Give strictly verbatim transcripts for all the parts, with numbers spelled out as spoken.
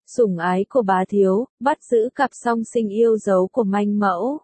Sủng ái của bá thiếu, bắt giữ cặp song sinh yêu dấu của manh mẫu.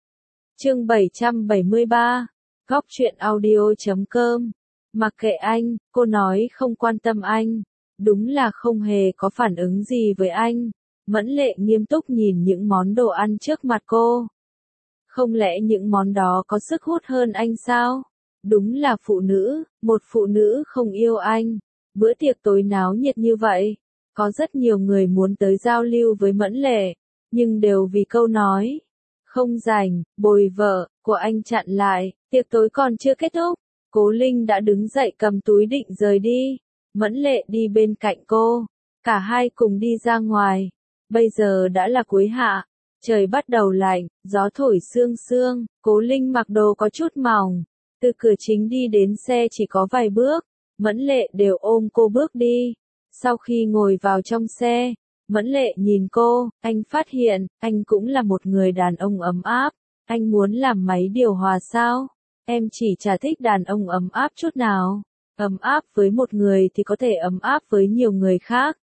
Chương bảy trăm bảy mươi ba, Góc truyện audio chấm com. Mặc kệ anh, cô nói không quan tâm anh. Đúng là không hề có phản ứng gì với anh. Mẫn Lệ nghiêm túc nhìn những món đồ ăn trước mặt cô. Không lẽ những món đó có sức hút hơn anh sao? Đúng là phụ nữ, một phụ nữ không yêu anh. Bữa tiệc tối náo nhiệt như vậy. Có rất nhiều người muốn tới giao lưu với Mẫn Lệ, nhưng đều vì câu nói không rảnh, bồi vợ của anh chặn lại. Tiệc tối còn chưa kết thúc, Cố Linh đã đứng dậy cầm túi định rời đi. Mẫn Lệ đi bên cạnh cô, cả hai cùng đi ra ngoài. Bây giờ đã là cuối hạ, trời bắt đầu lạnh, gió thổi sương sương. Cố Linh mặc đồ có chút mỏng, từ cửa chính đi đến xe chỉ có vài bước. Mẫn Lệ đều ôm cô bước đi. Sau khi ngồi vào trong xe, Mẫn Lệ nhìn cô, anh phát hiện, anh cũng là một người đàn ông ấm áp. Anh muốn làm máy điều hòa sao? Em chỉ chả thích đàn ông ấm áp chút nào. Ấm áp với một người thì có thể ấm áp với nhiều người khác.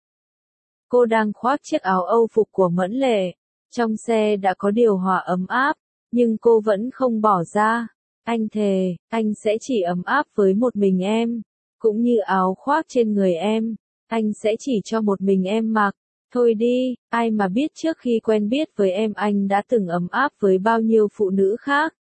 Cô đang khoác chiếc áo Âu phục của Mẫn Lệ. Trong xe đã có điều hòa ấm áp, nhưng cô vẫn không bỏ ra. Anh thề, anh sẽ chỉ ấm áp với một mình em. Cũng như áo khoác trên người em, anh sẽ chỉ cho một mình em mặc. Thôi đi, ai mà biết trước khi quen biết với em anh đã từng ấm áp với bao nhiêu phụ nữ khác.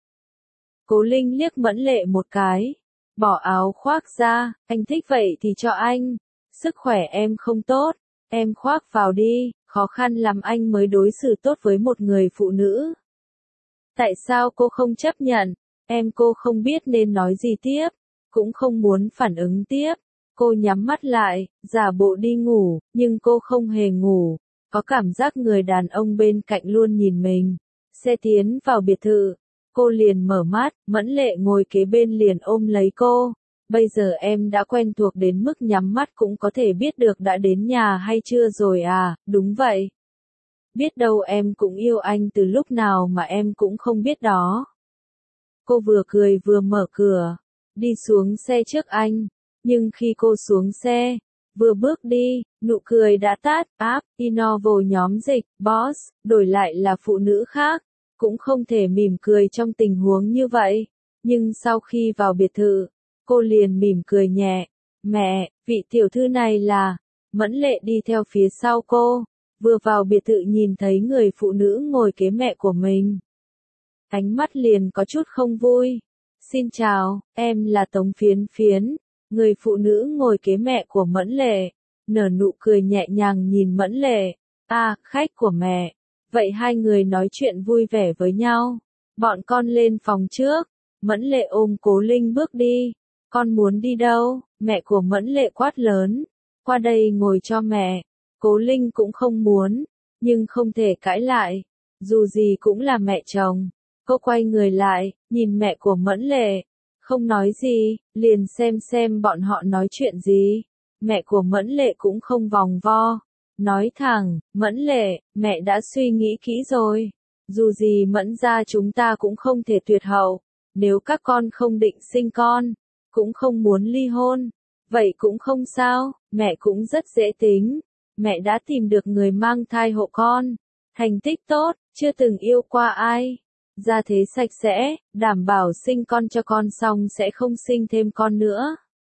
Cố Linh liếc Mẫn Lệ một cái, bỏ áo khoác ra, anh thích vậy thì cho anh. Sức khỏe em không tốt, em khoác vào đi, khó khăn lắm anh mới đối xử tốt với một người phụ nữ. Tại sao cô không chấp nhận? Em cô không biết nên nói gì tiếp, cũng không muốn phản ứng tiếp. Cô nhắm mắt lại, giả bộ đi ngủ, nhưng cô không hề ngủ. Có cảm giác người đàn ông bên cạnh luôn nhìn mình. Xe tiến vào biệt thự. Cô liền mở mắt, Mẫn Lệ ngồi kế bên liền ôm lấy cô. Bây giờ em đã quen thuộc đến mức nhắm mắt cũng có thể biết được đã đến nhà hay chưa rồi à, đúng vậy. Biết đâu em cũng yêu anh từ lúc nào mà em cũng không biết đó. Cô vừa cười vừa mở cửa, đi xuống xe trước anh. Nhưng khi cô xuống xe, vừa bước đi, nụ cười đã tắt. App, Innovo nhóm dịch, Boss, đổi lại là phụ nữ khác, cũng không thể mỉm cười trong tình huống như vậy. Nhưng sau khi vào biệt thự, cô liền mỉm cười nhẹ. Mẹ, vị tiểu thư này là... Mẫn Lệ đi theo phía sau cô, vừa vào biệt thự nhìn thấy người phụ nữ ngồi kế mẹ của mình. Ánh mắt liền có chút không vui. Xin chào, em là Tống Phiến Phiến. Người phụ nữ ngồi kế mẹ của Mẫn Lệ, nở nụ cười nhẹ nhàng nhìn Mẫn Lệ. À, khách của mẹ. Vậy hai người nói chuyện vui vẻ với nhau. Bọn con lên phòng trước. Mẫn Lệ ôm Cố Linh bước đi. Con muốn đi đâu? Mẹ của Mẫn Lệ quát lớn. Qua đây ngồi cho mẹ. Cố Linh cũng không muốn, nhưng không thể cãi lại. Dù gì cũng là mẹ chồng. Cô quay người lại, nhìn mẹ của Mẫn Lệ. Không nói gì, liền xem xem bọn họ nói chuyện gì. Mẹ của Mẫn Lệ cũng không vòng vo. Nói thẳng, Mẫn Lệ, mẹ đã suy nghĩ kỹ rồi. Dù gì Mẫn gia chúng ta cũng không thể tuyệt hậu. Nếu các con không định sinh con, cũng không muốn ly hôn, vậy cũng không sao, mẹ cũng rất dễ tính. Mẹ đã tìm được người mang thai hộ con. Thành tích tốt, chưa từng yêu qua ai. Gia thế sạch sẽ, đảm bảo sinh con cho con xong sẽ không sinh thêm con nữa.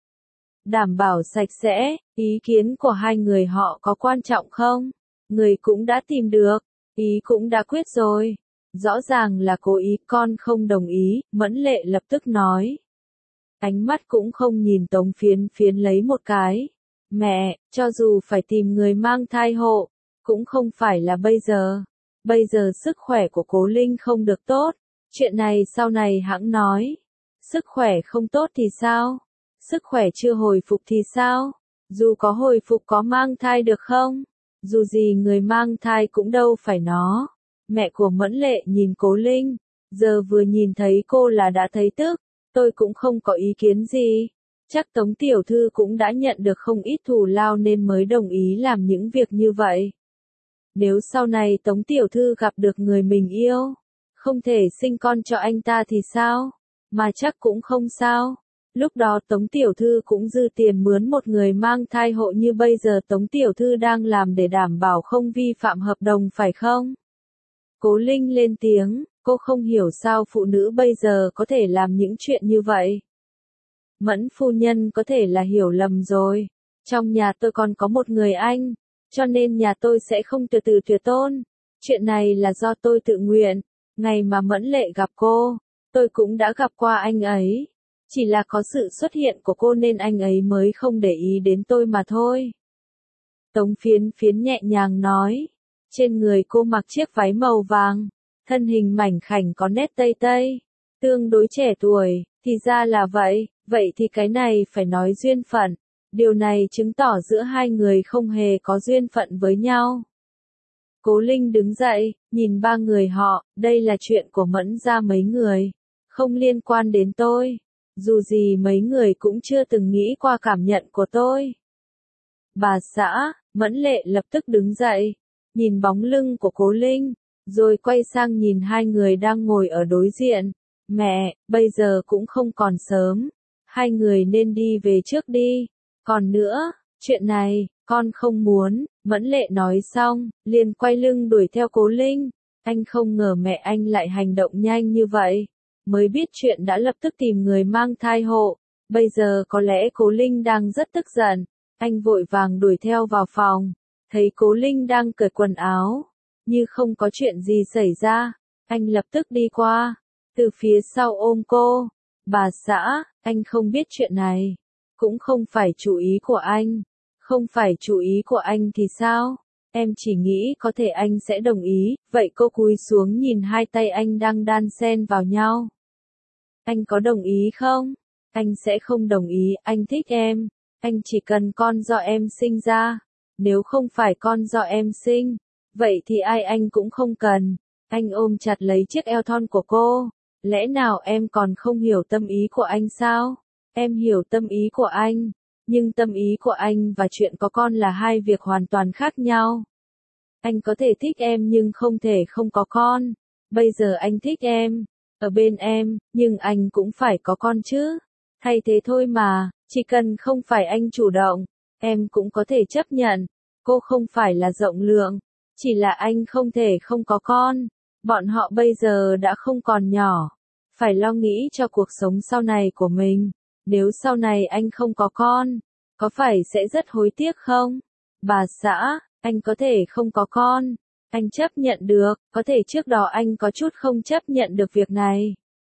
Đảm bảo sạch sẽ, ý kiến của hai người họ có quan trọng không? Người cũng đã tìm được, ý cũng đã quyết rồi. Rõ ràng là cố ý, con không đồng ý, Mẫn Lệ lập tức nói. Ánh mắt cũng không nhìn Tống Phiến Phiến lấy một cái. Mẹ, cho dù phải tìm người mang thai hộ, cũng không phải là bây giờ. Bây giờ sức khỏe của Cố Linh không được tốt, chuyện này sau này hẵng nói. Sức khỏe không tốt thì sao? Sức khỏe chưa hồi phục thì sao? Dù có hồi phục có mang thai được không? Dù gì người mang thai cũng đâu phải nó. Mẹ của Mẫn Lệ nhìn Cố Linh, giờ vừa nhìn thấy cô là đã thấy tức. Tôi cũng không có ý kiến gì. Chắc Tống tiểu thư cũng đã nhận được không ít thù lao nên mới đồng ý làm những việc như vậy. Nếu sau này Tống tiểu thư gặp được người mình yêu, không thể sinh con cho anh ta thì sao? Mà chắc cũng không sao. Lúc đó Tống Tiểu Thư cũng dư tiền mướn một người mang thai hộ như bây giờ Tống Tiểu Thư đang làm để đảm bảo không vi phạm hợp đồng phải không? Cố Linh lên tiếng, cô không hiểu sao phụ nữ bây giờ có thể làm những chuyện như vậy. Mẫn phu nhân có thể là hiểu lầm rồi. Trong nhà tôi còn có một người anh, cho nên nhà tôi sẽ không từ từ tuyệt tôn. Chuyện này là do tôi tự nguyện. Ngày mà Mẫn Lệ gặp cô, tôi cũng đã gặp qua anh ấy. Chỉ là có sự xuất hiện của cô nên anh ấy mới không để ý đến tôi mà thôi. Tống Phiến Phiến nhẹ nhàng nói. Trên người cô mặc chiếc váy màu vàng, thân hình mảnh khảnh có nét tây tây, tương đối trẻ tuổi, thì ra là vậy, vậy thì cái này phải nói duyên phận. Điều này chứng tỏ giữa hai người không hề có duyên phận với nhau. Cố Linh đứng dậy, nhìn ba người họ, đây là chuyện của Mẫn gia mấy người, không liên quan đến tôi. Dù gì mấy người cũng chưa từng nghĩ qua cảm nhận của tôi. Bà xã, Mẫn Lệ lập tức đứng dậy, nhìn bóng lưng của Cố Linh, rồi quay sang nhìn hai người đang ngồi ở đối diện. Mẹ, bây giờ cũng không còn sớm, hai người nên đi về trước đi. Còn nữa, chuyện này, con không muốn, Mẫn Lệ nói xong, liền quay lưng đuổi theo Cố Linh. Anh không ngờ mẹ anh lại hành động nhanh như vậy, mới biết chuyện đã lập tức tìm người mang thai hộ. Bây giờ có lẽ Cố Linh đang rất tức giận, anh vội vàng đuổi theo vào phòng, thấy Cố Linh đang cởi quần áo, như không có chuyện gì xảy ra, anh lập tức đi qua, từ phía sau ôm cô. Bà xã, anh không biết chuyện này, cũng không phải chủ ý của anh. Không phải chủ ý của anh thì sao? Em chỉ nghĩ có thể anh sẽ đồng ý, vậy cô cúi xuống nhìn hai tay anh đang đan xen vào nhau. Anh có đồng ý không? Anh sẽ không đồng ý, anh thích em. Anh chỉ cần con do em sinh ra. Nếu không phải con do em sinh, vậy thì ai anh cũng không cần. Anh ôm chặt lấy chiếc eo thon của cô. Lẽ nào em còn không hiểu tâm ý của anh sao? Em hiểu tâm ý của anh. Nhưng tâm ý của anh và chuyện có con là hai việc hoàn toàn khác nhau. Anh có thể thích em nhưng không thể không có con. Bây giờ anh thích em, ở bên em, nhưng anh cũng phải có con chứ. Thay thế thôi mà, chỉ cần không phải anh chủ động, em cũng có thể chấp nhận. Cô không phải là rộng lượng, chỉ là anh không thể không có con. Bọn họ bây giờ đã không còn nhỏ, phải lo nghĩ cho cuộc sống sau này của mình. Nếu sau này anh không có con, có phải sẽ rất hối tiếc không? Bà xã, anh có thể không có con, anh chấp nhận được, có thể trước đó anh có chút không chấp nhận được việc này.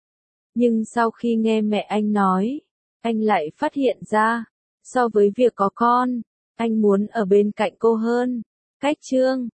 Nhưng sau khi nghe mẹ anh nói, anh lại phát hiện ra, so với việc có con, anh muốn ở bên cạnh cô hơn. Cách chương